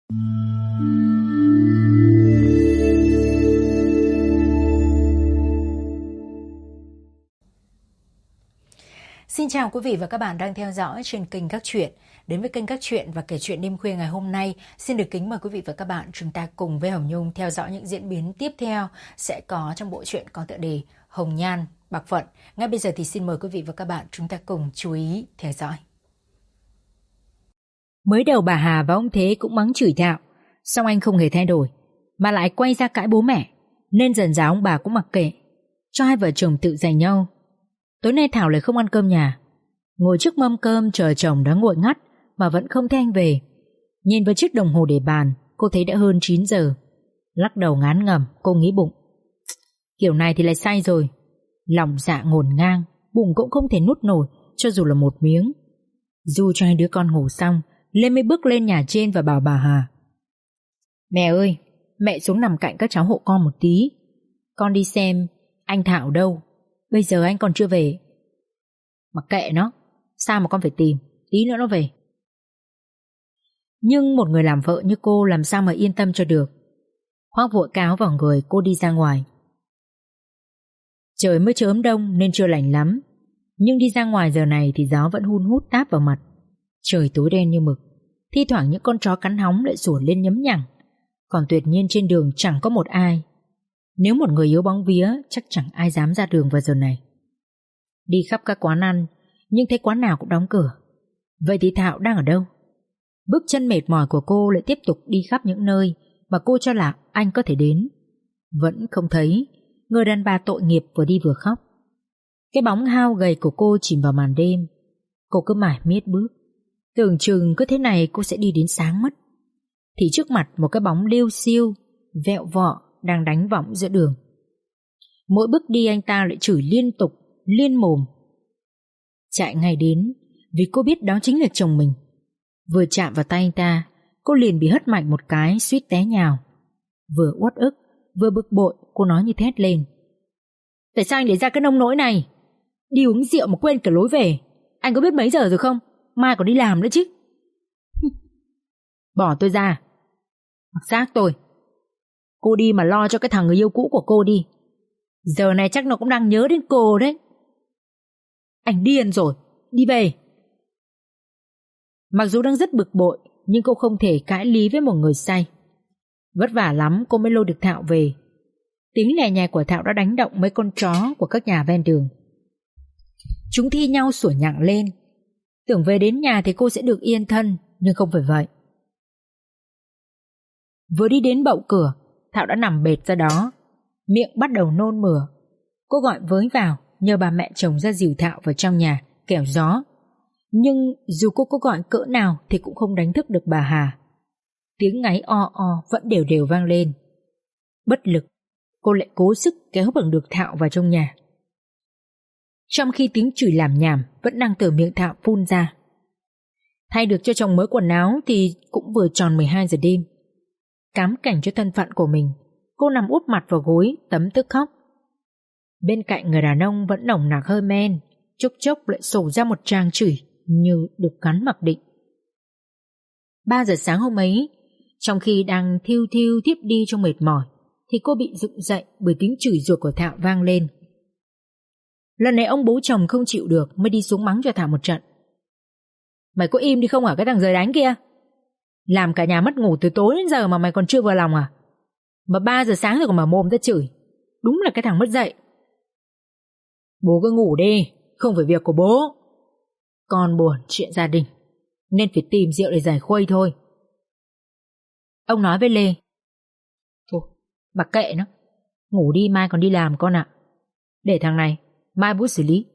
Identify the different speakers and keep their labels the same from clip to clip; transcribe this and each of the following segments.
Speaker 1: Xin chào quý vị và các bạn đang theo dõi trên kênh Các Chuyện. Đến với kênh Các Chuyện và Kể Chuyện Đêm Khuya ngày hôm nay, xin được kính mời quý vị và các bạn chúng ta cùng với Hồng Nhung theo dõi những diễn biến tiếp theo sẽ có trong bộ truyện có tựa đề Hồng Nhan Bạc Phận. Ngay bây giờ thì xin mời quý vị và các bạn chúng ta cùng chú ý theo dõi. Mới đầu bà Hà và ông Thế cũng mắng chửi Thạo, song anh không hề thay đổi, mà lại quay ra cãi bố mẹ, nên dần dà ông bà cũng mặc kệ, cho hai vợ chồng tự giành nhau. Tối nay Thảo lại không ăn cơm nhà, ngồi trước mâm cơm chờ chồng đã nguội ngắt mà vẫn không thấy anh về. Nhìn vào chiếc đồng hồ để bàn, cô thấy đã hơn 9 giờ. Lắc đầu ngán ngẩm, cô nghĩ bụng, kiểu này thì lại say rồi. Lòng dạ ngổn ngang, bụng cũng không thể nuốt nổi cho dù là một miếng. Du cho hai đứa con ngủ xong, Lê mới bước lên nhà trên và bảo bà Hà: Mẹ ơi, mẹ xuống nằm cạnh các cháu hộ con một tí. Con đi xem anh Thảo đâu, bây giờ anh còn chưa về. Mặc kệ nó, sao mà con phải tìm, tí nữa nó về. Nhưng một người làm vợ như cô làm sao mà yên tâm cho được. Khoác vội cáo vào người, cô đi ra ngoài. Trời mới chớm đông nên chưa lạnh lắm, nhưng đi ra ngoài giờ này thì gió vẫn hun hút táp vào mặt. Trời tối đen như mực, thi thoảng những con chó cắn hóng lại sủa lên nhấm nhằng. Còn tuyệt nhiên trên đường chẳng có một ai. Nếu một người yếu bóng vía, chắc chẳng ai dám ra đường vào giờ này. Đi khắp các quán ăn, nhưng thấy quán nào cũng đóng cửa. Vậy thì Thạo đang ở đâu? Bước chân mệt mỏi của cô lại tiếp tục đi khắp những nơi mà cô cho là anh có thể đến. Vẫn không thấy. Người đàn bà tội nghiệp vừa đi vừa khóc. Cái bóng hao gầy của cô chìm vào màn đêm. Cô cứ mải miết bước, tưởng chừng cứ thế này cô sẽ đi đến sáng mất. Thì trước mặt một cái bóng liêu xiêu, vẹo vọ đang đánh võng giữa đường. Mỗi bước đi anh ta lại chửi liên tục, liên mồm. Chạy ngay đến, vì cô biết đó chính là chồng mình. Vừa chạm vào tay anh ta, cô liền bị hất mạnh một cái, suýt té nhào. Vừa uất ức, vừa bực bội, cô nói như thét lên: Tại sao anh để ra cái nông nỗi này? Đi uống rượu mà quên cả lối về. Anh có biết mấy giờ rồi không? Mai còn đi làm nữa chứ. Bỏ tôi ra. Mặc xác tôi. Cô đi mà lo cho cái thằng người yêu cũ của cô đi. Giờ này chắc nó cũng đang nhớ đến cô đấy. Anh điên rồi. Đi về. Mặc dù đang rất bực bội, nhưng cô không thể cãi lý với một người say. Vất vả lắm cô mới lôi được Thạo về. Tiếng lè nhè của Thạo đã đánh động mấy con chó của các nhà ven đường. Chúng thi nhau sủa nhặng lên. Tưởng về đến nhà thì cô sẽ được yên thân, nhưng không phải vậy. Vừa đi đến bậu cửa, Thạo đã nằm bệt ra đó, miệng bắt đầu nôn mửa. Cô gọi với vào, nhờ bà mẹ chồng ra dìu Thạo vào trong nhà kẻo gió. Nhưng dù cô có gọi cỡ nào thì cũng không đánh thức được bà Hà. Tiếng ngáy o o vẫn đều đều vang lên. Bất lực, cô lại cố sức kéo bằng được Thạo vào trong nhà. Trong khi tiếng chửi làm nhảm vẫn đang từ miệng Thạo phun ra. Thay được cho chồng mới quần áo thì cũng vừa tròn 12 giờ đêm. Cám cảnh cho thân phận của mình, cô nằm úp mặt vào gối tấm tức khóc. Bên cạnh người đàn ông vẫn nồng nặc hơi men, chốc chốc lại sổ ra một tràng chửi như được cắn mặc định. 3 giờ sáng hôm ấy, trong khi đang thiêu thiêu thiếp đi trong mệt mỏi, thì cô bị dựng dậy bởi tiếng chửi rủa của Thạo vang lên. Lần này ông bố chồng không chịu được mới đi xuống mắng cho Thảo một trận. Mày có im đi không hả cái thằng rời đánh kia? Làm cả nhà mất ngủ từ tối đến giờ mà mày còn chưa vừa lòng à? Mà 3 giờ sáng rồi còn mở mồm ra chửi. Đúng là cái thằng mất dạy. Bố cứ ngủ đi, không phải việc của bố. Con buồn chuyện gia đình nên phải tìm rượu để giải khuây thôi. Ông nói với Lê: Thôi, mặc kệ nó, ngủ đi mai còn đi làm con ạ. Để thằng này, mai bố xử lý.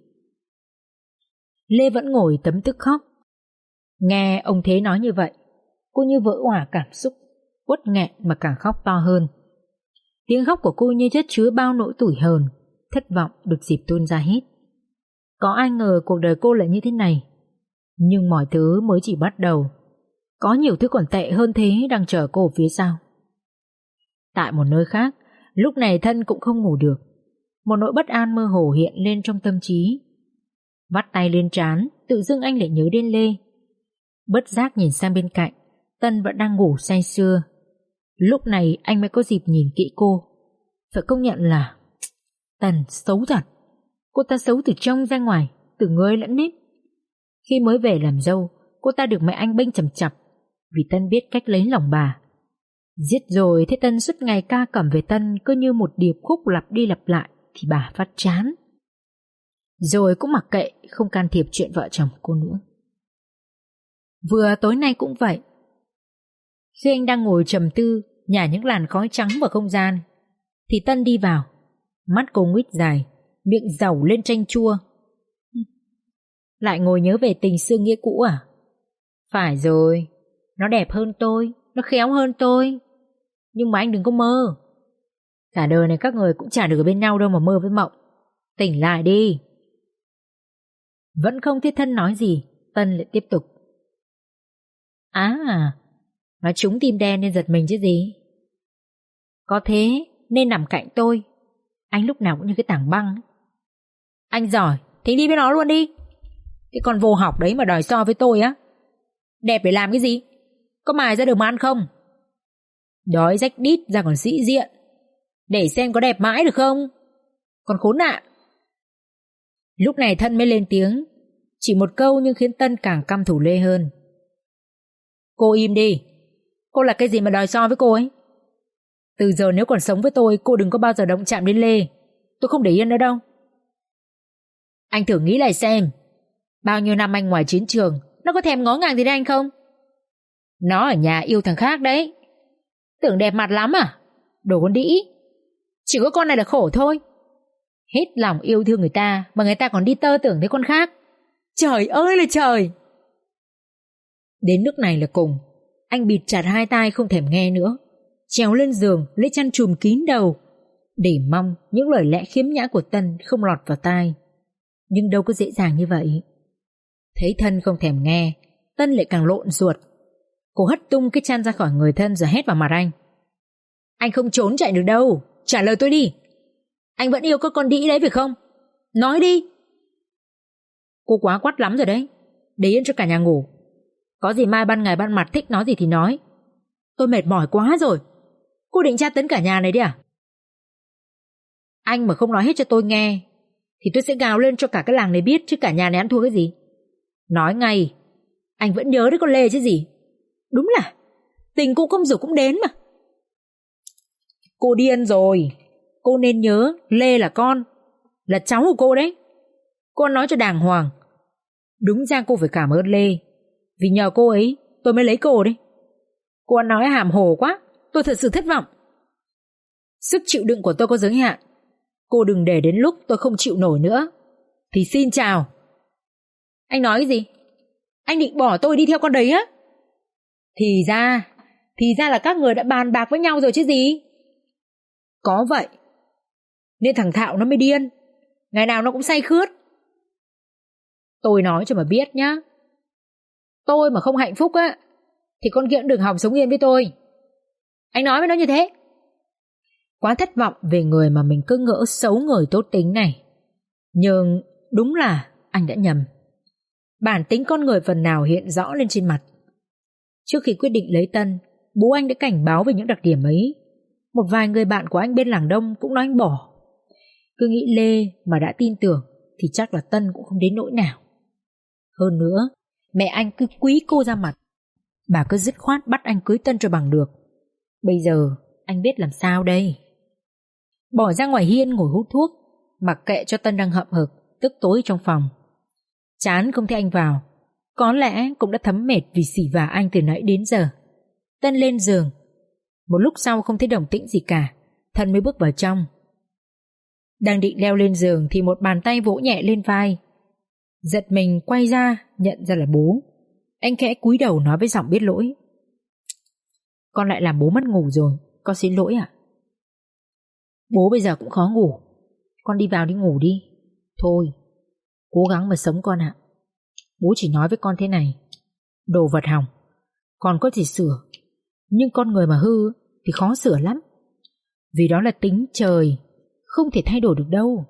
Speaker 1: Lê vẫn ngồi tấm tức khóc. Nghe ông Thế nói như vậy, cô như vỡ òa cảm xúc, uất nghẹn mà càng khóc to hơn. Tiếng khóc của cô như chất chứa bao nỗi tủi hờn, thất vọng được dịp tuôn ra hết. Có ai ngờ cuộc đời cô lại như thế này. Nhưng mọi thứ mới chỉ bắt đầu. Có nhiều thứ còn tệ hơn thế đang chờ cô phía sau. Tại một nơi khác, lúc này Thân cũng không ngủ được. Một nỗi bất an mơ hồ hiện lên trong tâm trí. Vắt tay lên trán, tự dưng anh lại nhớ đến Lê. Bất giác nhìn sang bên cạnh, Tân vẫn đang ngủ say sưa. Lúc này anh mới có dịp nhìn kỹ cô. Phải công nhận là Tân xấu thật. Cô ta xấu từ trong ra ngoài, từ người lẫn nếp. Khi mới về làm dâu, cô ta được mẹ anh bênh chằm chặp vì Tân biết cách lấy lòng bà. Giết rồi thế Tân suốt ngày ca cẩm về Tân cứ như một điệp khúc lặp đi lặp lại thì bà phát chán. Rồi cũng mặc kệ, không can thiệp chuyện vợ chồng cô nữa. Vừa tối nay cũng vậy. Khi anh đang ngồi trầm tư nhả những làn khói trắng vào không gian thì Tân đi vào. Mắt cô nguýt dài, miệng dẩu lên chanh chua. Lại ngồi nhớ về tình xưa nghĩa cũ à? Phải rồi, nó đẹp hơn tôi, nó khéo hơn tôi. Nhưng mà anh đừng có mơ. Cả đời này các người cũng chả được ở bên nhau đâu mà mơ với mộng. Tỉnh lại đi. Vẫn không thiết thân nói gì, Tân lại tiếp tục. Nó trúng tim đen nên giật mình chứ gì. Có thế nên nằm cạnh tôi. Anh lúc nào cũng như cái tảng băng. Anh giỏi thì đi với nó luôn đi. Cái con vô học đấy mà đòi so với tôi á. Đẹp để làm cái gì? Có mài ra được mà ăn không? Đói rách đít ra còn sĩ diện. Để xem có đẹp mãi được không? Còn khốn nạn. Lúc này Thân mới lên tiếng. Chỉ một câu nhưng khiến Tân càng căm thù Lê hơn. Cô im đi. Cô là cái gì mà đòi so với cô ấy? Từ giờ nếu còn sống với tôi, cô đừng có bao giờ động chạm đến Lê. Tôi không để yên nữa đâu. Anh thử nghĩ lại xem. Bao nhiêu năm anh ngoài chiến trường, nó có thèm ngó ngàng gì đến anh không? Nó ở nhà yêu thằng khác đấy. Tưởng đẹp mặt lắm à? Đồ con đĩ. Chỉ có con này là khổ thôi. Hết lòng yêu thương người ta mà người ta còn đi tơ tưởng tới con khác. Trời ơi là trời. Đến nước này là cùng. Anh bịt chặt hai tai không thèm nghe nữa. Trèo lên giường lấy chăn trùm kín đầu để mong những lời lẽ khiếm nhã của Tân không lọt vào tai. Nhưng đâu có dễ dàng như vậy. Thấy Thân không thèm nghe, Tân lại càng lộn ruột. Cô hất tung cái chăn ra khỏi người Thân rồi hét vào mặt anh. Anh không trốn chạy được đâu. Trả lời tôi đi. Anh vẫn yêu các con đĩ đấy phải không? Nói đi. Cô quá quắt lắm rồi đấy. Để yên cho cả nhà ngủ. Có gì mai ban ngày ban mặt thích nói gì thì nói. Tôi mệt mỏi quá rồi. Cô định tra tấn cả nhà này đi à? Anh mà không nói hết cho tôi nghe thì tôi sẽ gào lên cho cả cái làng này biết chứ cả nhà này ăn thua cái gì. Nói ngay. Anh vẫn nhớ đến con Lê chứ gì. Đúng là tình cũ không rủ cũng đến mà. Cô điên rồi. Cô nên nhớ Lê là con, là cháu của cô đấy. Cô nói cho đàng hoàng. Đúng ra cô phải cảm ơn Lê. Vì nhờ cô ấy tôi mới lấy cô đấy. Cô nói hàm hồ quá. Tôi thật sự thất vọng. Sức chịu đựng của tôi có giới hạn. Cô đừng để đến lúc tôi không chịu nổi nữa thì xin chào. Anh nói cái gì? Anh định bỏ tôi đi theo con đấy á? Thì ra là các người đã bàn bạc với nhau rồi chứ gì. Có vậy nên thằng Thạo nó mới điên. Ngày nào nó cũng say khướt. Tôi nói cho mà biết nhá. Tôi mà không hạnh phúc á thì con kia cũng đừng hòng sống yên với tôi. Anh nói với nó như thế. Quá thất vọng về người mà mình cứ ngỡ xấu người tốt tính này. Nhưng đúng là anh đã nhầm. Bản tính con người phần nào hiện rõ lên trên mặt. Trước khi quyết định lấy Tân, bố anh đã cảnh báo về những đặc điểm ấy. Một vài người bạn của anh bên làng Đông cũng nói anh bỏ. Cứ nghĩ Lê mà đã tin tưởng thì chắc là Tân cũng không đến nỗi nào. Hơn nữa, mẹ anh cứ quý cô ra mặt. Bà cứ dứt khoát bắt anh cưới Tân cho bằng được. Bây giờ anh biết làm sao đây? Bỏ ra ngoài hiên ngồi hút thuốc, mặc kệ cho Tân đang hậm hực tức tối trong phòng. Chán không thấy anh vào. Có lẽ cũng đã thấm mệt vì xỉ vả anh từ nãy đến giờ. Tân lên giường. Một lúc sau không thấy động tĩnh gì cả, Thân mới bước vào trong. Đang định leo lên giường thì một bàn tay vỗ nhẹ lên vai. Giật mình quay ra, nhận ra là bố. Anh khẽ cúi đầu nói với giọng biết lỗi. Con lại làm bố mất ngủ rồi, con xin lỗi ạ. Bố bây giờ cũng khó ngủ. Con đi vào đi ngủ đi. Thôi, cố gắng mà sống con ạ. Bố chỉ nói với con thế này. Đồ vật hỏng con có thể sửa, nhưng con người mà hư thì khó sửa lắm. Vì đó là tính trời, không thể thay đổi được đâu.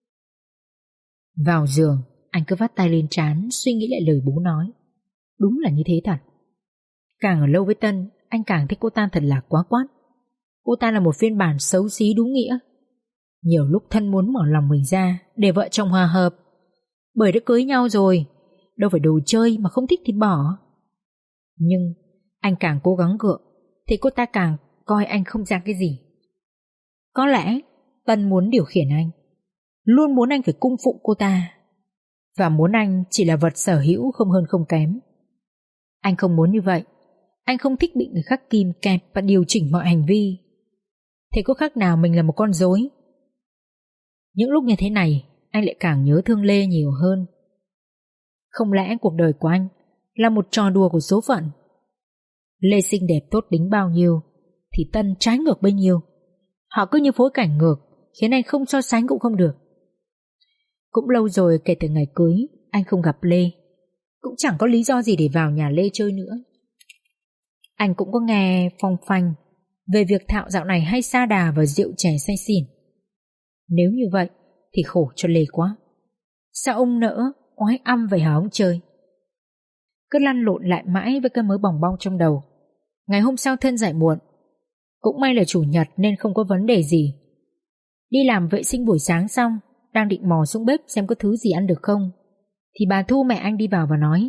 Speaker 1: Vào giường, anh cứ vắt tay lên trán, suy nghĩ lại lời bố nói. Đúng là như thế thật. Càng ở lâu với Tân, anh càng thấy cô ta thật là quá quát. Cô ta là một phiên bản xấu xí đúng nghĩa. Nhiều lúc Thân muốn mở lòng mình ra để vợ chồng hòa hợp, bởi đã cưới nhau rồi, đâu phải đồ chơi mà không thích thì bỏ. Nhưng anh càng cố gắng gượng thì cô ta càng coi anh không ra cái gì. Có lẽ Tân muốn điều khiển anh, luôn muốn anh phải cung phụng cô ta, và muốn anh chỉ là vật sở hữu không hơn không kém. Anh không muốn như vậy. Anh không thích bị người khác kìm kẹp và điều chỉnh mọi hành vi. Thế có khác nào mình là một con rối? Những lúc như thế này, anh lại càng nhớ thương Lê nhiều hơn. Không lẽ cuộc đời của anh là một trò đùa của số phận? Lê xinh đẹp tốt tính bao nhiêu thì Tân trái ngược bấy nhiêu. Họ cứ như phối cảnh ngược, khiến anh không so sánh cũng không được. Cũng lâu rồi kể từ ngày cưới anh không gặp Lê, cũng chẳng có lý do gì để vào nhà Lê chơi nữa. Anh cũng có nghe phong phanh về việc Thạo dạo này hay sa đà vào rượu chè say xỉn. Nếu như vậy thì khổ cho Lê quá. Sao ông nỡ oái âm vậy hả ông trời? Cứ lăn lộn lại mãi với cái mớ bòng bong trong đầu. Ngày hôm sau Thân dậy muộn. Cũng may là chủ nhật nên không có vấn đề gì. Đi làm vệ sinh buổi sáng xong, đang định mò xuống bếp xem có thứ gì ăn được không, thì bà Thu mẹ anh đi vào và nói: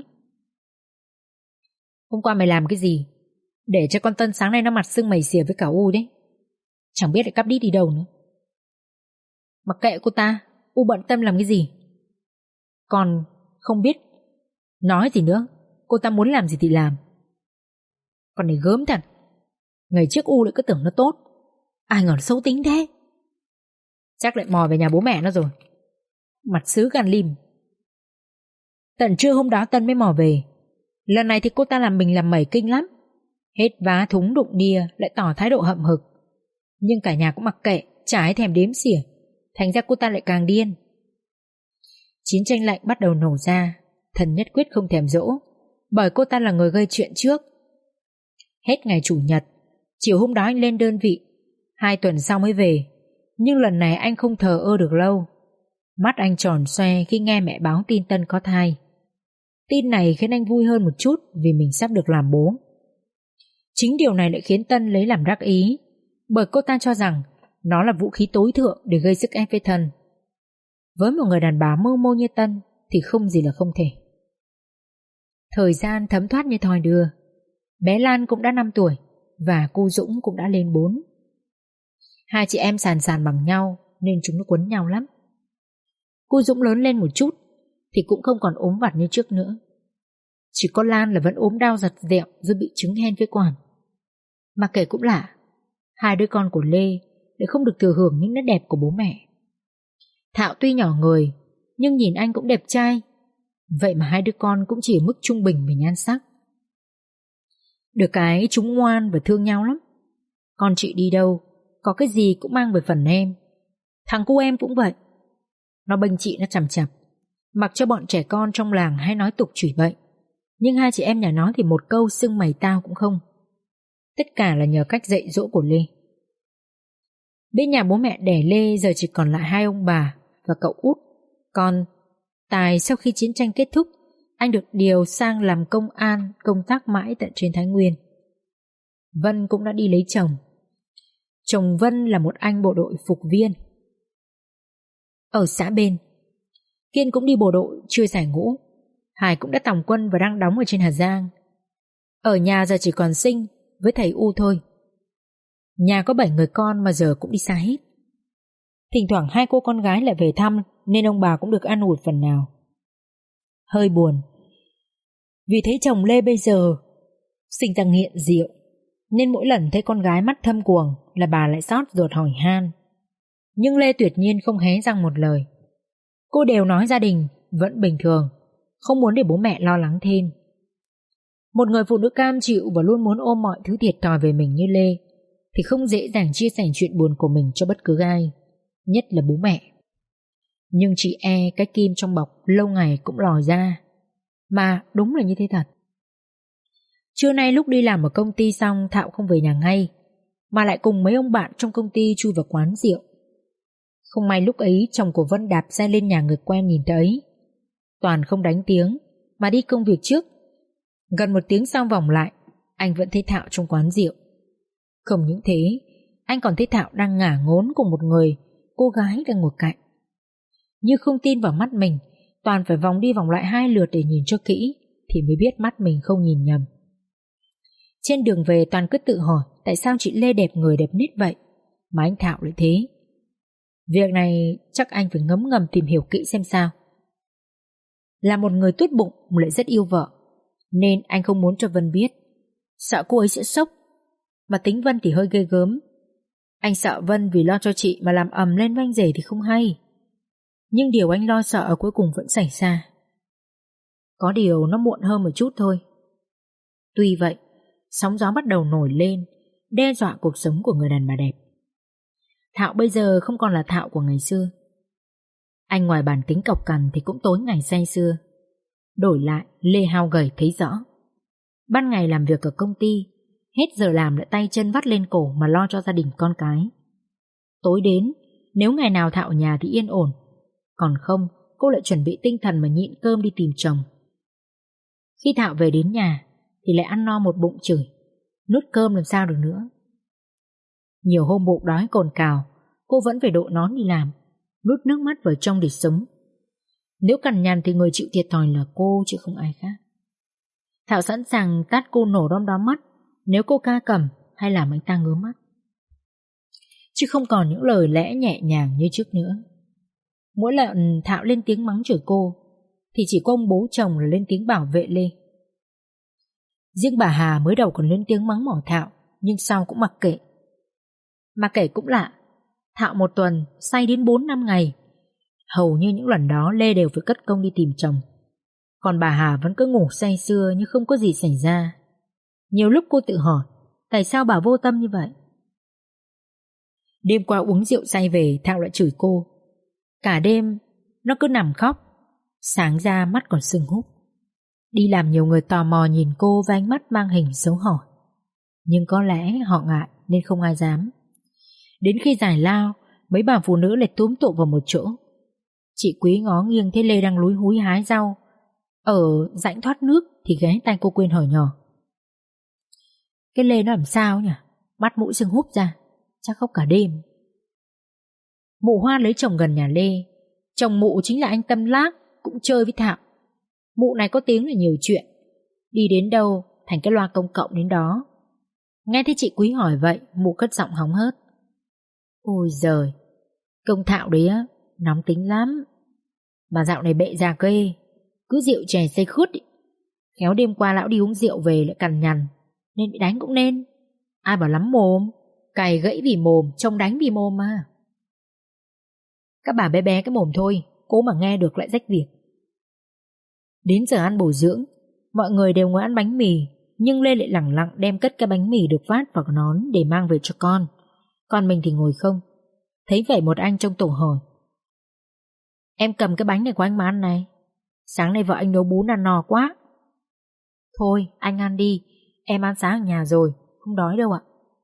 Speaker 1: "Hôm qua mày làm cái gì để cho con Tân sáng nay nó mặt sưng mày xỉa với cả U đấy? Chẳng biết lại cắp đít đi đâu nữa." "Mặc kệ cô ta, U bận tâm làm cái gì? Còn không biết nói gì nữa, cô ta muốn làm gì thì làm." "Con này gớm thật. Ngày trước U lại cứ tưởng nó tốt, ai ngờ nó xấu tính thế. Chắc lại mò về nhà bố mẹ nó rồi. Mặt sứ gan lim." Tận trưa hôm đó Tân mới mò về. Lần này thì cô ta làm mình làm mẩy kinh lắm. Hết vá thúng đụng đia lại tỏ thái độ hậm hực. Nhưng cả nhà cũng mặc kệ, chả ai thèm đếm xỉa. Thành ra cô ta lại càng điên. Chiến tranh lạnh bắt đầu nổ ra. Thân nhất quyết không thèm dỗ, bởi cô ta là người gây chuyện trước. Hết ngày chủ nhật, chiều hôm đó anh lên đơn vị, 2 tuần sau mới về. Nhưng lần này anh không thờ ơ được lâu. Mắt anh tròn xoe khi nghe mẹ báo tin Tân có thai. Tin này khiến anh vui hơn một chút vì mình sắp được làm bố. Chính điều này lại khiến Tân lấy làm đắc ý, bởi cô ta cho rằng nó là vũ khí tối thượng để gây sức ép với Thân. Với một người đàn bà mưu mô như Tân thì không gì là không thể. Thời gian thấm thoát như thoi đưa. Bé Lan cũng đã 5 tuổi và cô Dũng cũng đã lên 4. Hai chị em sàn sàn bằng nhau nên chúng nó quấn nhau lắm. Cô Dũng lớn lên một chút thì cũng không còn ốm vặt như trước nữa. Chỉ có Lan là vẫn ốm đau giật dẹo rồi bị chứng hen phế quản. Mà kể cũng lạ, hai đứa con của Lê lại không được thừa hưởng những nét đẹp của bố mẹ. Thạo tuy nhỏ người nhưng nhìn anh cũng đẹp trai. Vậy mà hai đứa con cũng chỉ ở mức trung bình về nhan sắc. Được cái chúng ngoan và thương nhau lắm. Con chị đi đâu có cái gì cũng mang về phần em. Thằng cu em cũng vậy. Nó bênh chị nó chằm chằm, mặc cho bọn trẻ con trong làng hay nói tục chửi bậy. Nhưng hai chị em nhà nó thì một câu xưng mày tao cũng không. Tất cả là nhờ cách dạy dỗ của Lê. Bên nhà bố mẹ đẻ Lê giờ chỉ còn lại hai ông bà và cậu út. Còn Tài sau khi chiến tranh kết thúc, anh được điều sang làm công an, công tác mãi tận trên Thái Nguyên. Vân cũng đã đi lấy chồng. Chồng Vân là một anh bộ đội phục viên ở xã bên. Kiên cũng đi bộ đội chưa giải ngũ. Hải cũng đã tòng quân và đang đóng ở trên Hà Giang. Ở nhà giờ chỉ còn Sinh với thầy U thôi. Nhà có 7 người con mà giờ cũng đi xa hết. Thỉnh thoảng hai cô con gái lại về thăm nên ông bà cũng được an ủi phần nào. Hơi buồn vì thấy chồng Lê bây giờ sinh ra nghiện rượu, nên mỗi lần thấy con gái mắt thâm quầng là bà lại xót ruột hỏi han. Nhưng Lê tuyệt nhiên không hé răng một lời. Cô đều nói gia đình vẫn bình thường, không muốn để bố mẹ lo lắng thêm. Một người phụ nữ cam chịu và luôn muốn ôm mọi thứ thiệt thòi về mình như Lê thì không dễ dàng chia sẻ chuyện buồn của mình cho bất cứ ai, nhất là bố mẹ. Nhưng chị cái kim trong bọc lâu ngày cũng lòi ra. Mà đúng là như thế thật. Trưa nay lúc đi làm ở công ty xong, Thạo không về nhà ngay, mà lại cùng mấy ông bạn trong công ty chui vào quán rượu. Không may lúc ấy chồng của Vân đạp xe lên nhà người quen nhìn thấy. Toàn không đánh tiếng mà đi công việc trước. Gần 1 tiếng sau vòng lại anh vẫn thấy Thảo trong quán rượu. Không những thế, anh còn thấy Thảo đang ngả ngốn cùng một người cô gái đang ngồi cạnh. Như không tin vào mắt mình, Toàn phải vòng đi vòng lại 2 lượt để nhìn cho kỹ thì mới biết mắt mình không nhìn nhầm. Trên đường về Toàn cứ tự hỏi tại sao chị Lê đẹp người đẹp nết vậy mà anh Thảo lại thế. Việc này chắc anh phải ngấm ngầm tìm hiểu kỹ xem sao. Là một người tốt bụng mà lại rất yêu vợ, nên anh không muốn cho Vân biết, sợ cô ấy sẽ sốc. Mà tính Vân thì hơi ghê gớm. Anh sợ Vân vì lo cho chị mà làm ầm lên với anh rể thì không hay. Nhưng điều anh lo sợ cuối cùng vẫn xảy ra. Có điều nó muộn hơn một chút thôi. Tuy vậy, sóng gió bắt đầu nổi lên, đe dọa cuộc sống của người đàn bà đẹp. Thảo bây giờ không còn là Thảo của ngày xưa. Anh ngoài bản tính cọc cằn thì cũng tối ngày say sưa. Đổi lại, Lê hao gầy thấy rõ. Ban ngày làm việc ở công ty, hết giờ làm lại tay chân vắt lên cổ mà lo cho gia đình con cái. Tối đến, nếu ngày nào Thảo ở nhà thì yên ổn, còn không cô lại chuẩn bị tinh thần mà nhịn cơm đi tìm chồng. Khi Thảo về đến nhà thì lại ăn no một bụng chửi, nuốt cơm làm sao được nữa. Nhiều hôm bụng đói cồn cào, cô vẫn phải đội nón đi làm, nuốt nước mắt vào trong để sống. Nếu cằn nhằn thì người chịu thiệt thòi là cô chứ không ai khác. Thảo sẵn sàng tát cô nổ đom đóm mắt nếu cô ca cầm hay làm anh ta ngứa mắt, chứ không còn những lời lẽ nhẹ nhàng như trước nữa. Mỗi lần Thảo lên tiếng mắng chửi cô thì chỉ có ông bố chồng là lên tiếng bảo vệ Lê. Riêng bà Hà mới đầu còn lên tiếng mắng mỏ Thảo, nhưng sau cũng mặc kệ. Mà kể cũng lạ, Thảo một tuần say đến 4-5 ngày. Hầu như những lần đó Lê đều phải cất công đi tìm chồng, còn bà Hà vẫn cứ ngủ say sưa như không có gì xảy ra. Nhiều lúc cô tự hỏi tại sao bà vô tâm như vậy. Đêm qua uống rượu say về, Thảo lại chửi cô. Cả đêm nó cứ nằm khóc, sáng ra mắt còn sưng húp. Đi làm nhiều người tò mò nhìn cô với ánh mắt mang hình xấu hổ, nhưng có lẽ họ ngại nên không ai dám. Đến khi giải lao, mấy bà phụ nữ lại túm tụ vào một chỗ. Chị Quý ngó nghiêng thấy Lê đang lúi húi hái rau ở rãnh thoát nước thì ghé tay cô quên hỏi nhỏ: cái Lê nó làm sao nhỉ? Mắt mũi sưng húp ra, chắc khóc cả đêm. Mụ Hoa lấy chồng gần nhà Lê. Chồng mụ chính là anh Tâm Lác, cũng chơi với Thảo. Mụ này có tiếng là nhiều chuyện, đi đến đâu thành cái loa công cộng đến đó. Nghe thấy chị Quý hỏi vậy, mụ cất giọng hóng hớt: ôi giời, công Thạo đấy á, nóng tính lắm. Mà dạo này bệ già ghê, cứ rượu chè say khướt ý. Khéo đêm qua lão đi uống rượu về lại cằn nhằn, nên bị đánh cũng nên. Ai bảo lắm mồm, cày gãy vì mồm, trông đánh vì mồm mà. Các bà bé bé cái mồm thôi, cố mà nghe được lại rách việc. Đến giờ ăn bổ dưỡng, mọi người đều ngồi ăn bánh mì, nhưng Lê lại lẳng lặng đem cất cái bánh mì được vát vào nón để mang về cho con. Còn mình thì ngồi không. Thấy vậy một anh trong tổ hỏi: em cầm cái bánh này của anh mà ăn này. Sáng nay vợ anh nấu bún ăn no quá. Thôi anh ăn đi, em ăn sáng ở nhà rồi, không đói đâu ạ.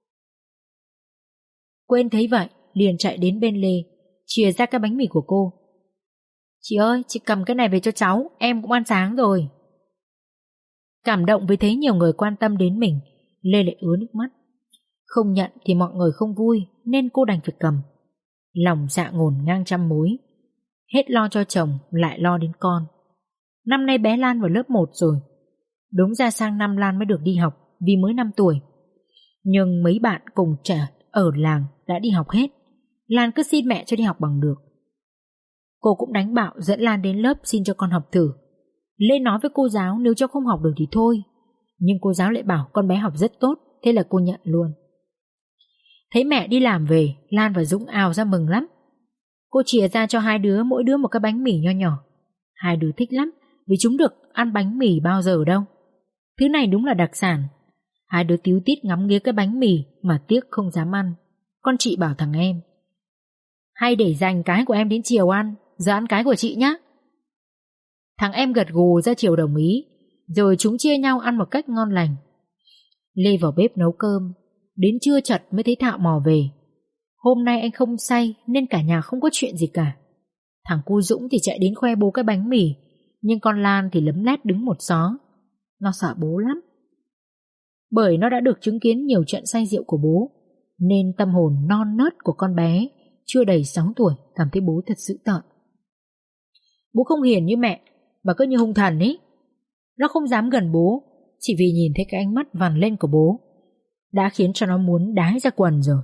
Speaker 1: Quên thấy vậy liền chạy đến bên Lê, chìa ra cái bánh mì của cô. Chị ơi, chị cầm cái này về cho cháu, em cũng ăn sáng rồi. Cảm động vì thấy nhiều người quan tâm đến mình, Lê lại ứa nước mắt. Không nhận thì mọi người không vui, nên cô đành phải cầm. Lòng dạ ngổn ngang trăm mối, hết lo cho chồng lại lo đến con. Năm nay bé Lan vào lớp 1 rồi. Đúng ra sang năm Lan mới được đi học vì mới 5 tuổi. Nhưng mấy bạn cùng trẻ ở làng đã đi học hết, Lan cứ xin mẹ cho đi học bằng được. Cô cũng đánh bạo dẫn Lan đến lớp xin cho con học thử. Lê nói với cô giáo nếu cho không học được thì thôi, nhưng cô giáo lại bảo con bé học rất tốt, thế là cô nhận luôn. Thấy mẹ đi làm về, Lan và Dũng ào ra mừng lắm. Cô chìa ra cho hai đứa mỗi đứa một cái bánh mì nho nhỏ. Hai đứa thích lắm vì chúng được ăn bánh mì bao giờ đâu. Thứ này đúng là đặc sản. Hai đứa tíu tít ngắm nghía cái bánh mì mà tiếc không dám ăn. Con chị bảo thằng em: hay để dành cái của em đến chiều ăn, giờ ăn cái của chị nhá. Thằng em gật gù ra chiều đồng ý, rồi chúng chia nhau ăn một cách ngon lành. Lê vào bếp nấu cơm, đến trưa chật mới thấy Thạo mò về. Hôm nay anh không say nên cả nhà không có chuyện gì cả. Thằng cu Dũng thì chạy đến khoe bố cái bánh mì, nhưng con Lan thì lấm lét đứng một xó. Nó sợ bố lắm. Bởi nó đã được chứng kiến nhiều trận say rượu của bố, nên tâm hồn non nớt của con bé chưa đầy 6 tuổi cảm thấy bố thật dữ tợn. Bố không hiền như mẹ, mà cứ như hung thần ấy. Nó không dám gần bố, chỉ vì nhìn thấy cái ánh mắt vằn lên của bố đã khiến cho nó muốn đái ra quần rồi.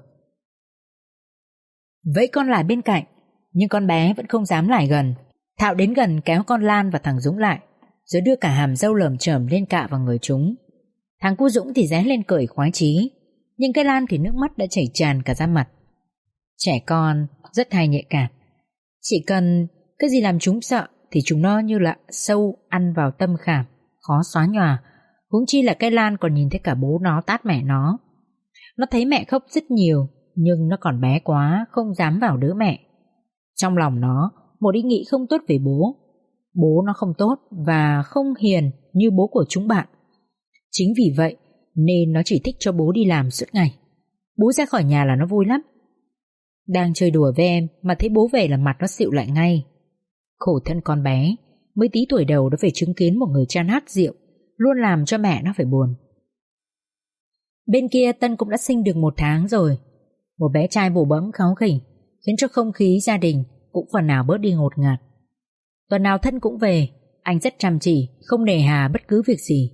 Speaker 1: Vẫy con lại bên cạnh, nhưng con bé vẫn không dám lại gần. Thạo đến gần kéo con Lan và thằng Dũng lại, rồi đưa cả hàm râu lởm chởm lên cạ vào người chúng. Thằng cu Dũng thì ré lên cười khoái chí, nhưng cái Lan thì nước mắt đã chảy tràn cả ra mặt. Trẻ con rất hay nhạy cảm, chỉ cần cái gì làm chúng sợ thì chúng nó như là sâu ăn vào tâm khảm, khó xóa nhòa. Huống chi là cái Lan còn nhìn thấy cả bố nó tát mẹ nó. Nó thấy mẹ khóc rất nhiều, nhưng nó còn bé quá, không dám vào đỡ mẹ. Trong lòng nó một ý nghĩ không tốt về bố. Bố nó không tốt và không hiền như bố của chúng bạn. Chính vì vậy nên nó chỉ thích cho bố đi làm suốt ngày. Bố ra khỏi nhà là nó vui lắm. Đang chơi đùa với em mà thấy bố về là mặt nó xịu lại ngay. Khổ thân con bé, mới tí tuổi đầu đã phải chứng kiến một người cha nát rượu, luôn làm cho mẹ nó phải buồn. Bên kia Tân cũng đã sinh được 1 tháng rồi. Một bé trai bổ bẫm kháu khỉnh, khiến cho không khí gia đình cũng phần nào bớt đi ngột ngạt. Tuần nào Thân cũng về, anh rất chăm chỉ, không nề hà bất cứ việc gì.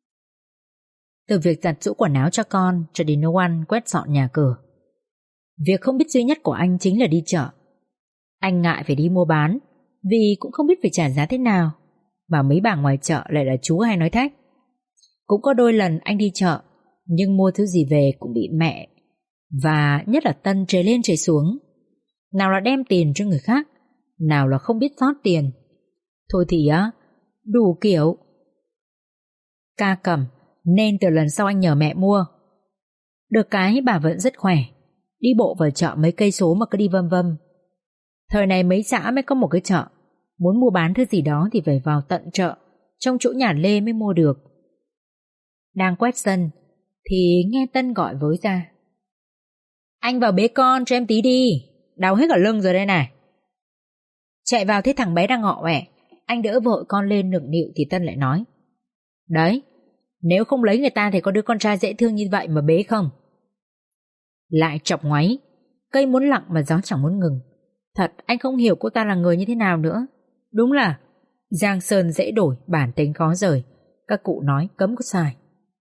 Speaker 1: Từ việc giặt giũ quần áo cho con cho đến nấu ăn, quét dọn nhà cửa. Việc không biết duy nhất của anh chính là đi chợ. Anh ngại phải đi mua bán, vì cũng không biết phải trả giá thế nào, mà mấy bà ngoài chợ lại là chú hay nói thách. Cũng có đôi lần anh đi chợ, nhưng mua thứ gì về cũng bị mẹ và nhất là Tân trời lên trời xuống. Nào là đem tiền cho người khác, nào là không biết sót tiền. Thôi thì đủ kiểu. Ca cầm, nên từ lần sau anh nhờ mẹ mua. Được cái bà vẫn rất khỏe, đi bộ vào chợ mấy cây số mà cứ đi vâm vâm. Thời này mấy xã mới có một cái chợ, muốn mua bán thứ gì đó thì phải vào tận chợ, trong chỗ nhà Lê mới mua được. Đang quét sân thì nghe Tân gọi với ra. Anh vào bế con cho em tí đi, đau hết cả lưng rồi đây này. Chạy vào thấy thằng bé đang ngọ ẹ, anh đỡ vội con lên nựng nịu thì Tân lại nói. Đấy, nếu không lấy người ta thì có đứa con trai dễ thương như vậy mà bế không? Lại chọc ngoáy, cây muốn lặng mà gió chẳng muốn ngừng. Thật anh không hiểu cô ta là người như thế nào nữa. Đúng là giang sơn dễ đổi, bản tính khó rời. Các cụ nói cấm có sai.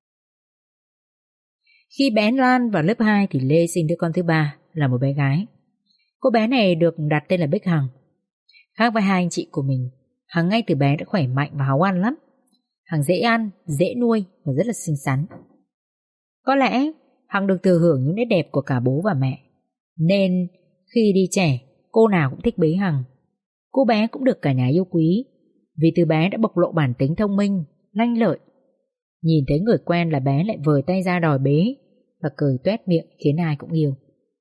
Speaker 1: Khi bé Lan vào lớp 2 thì Lê sinh đứa con thứ 3 là một bé gái. Cô bé này được đặt tên là Bích Hằng. Khác với hai anh chị của mình, Hằng ngay từ bé đã khỏe mạnh và háu ăn lắm. Hằng dễ ăn, dễ nuôi và rất là xinh xắn. Có lẽ Hằng được thừa hưởng những nét đẹp của cả bố và mẹ, nên khi đi trẻ, cô nào cũng thích bế Hằng. Cô bé cũng được cả nhà yêu quý, vì từ bé đã bộc lộ bản tính thông minh, lanh lợi. Nhìn thấy người quen là bé lại vời tay ra đòi bế và cười toét miệng khiến ai cũng yêu.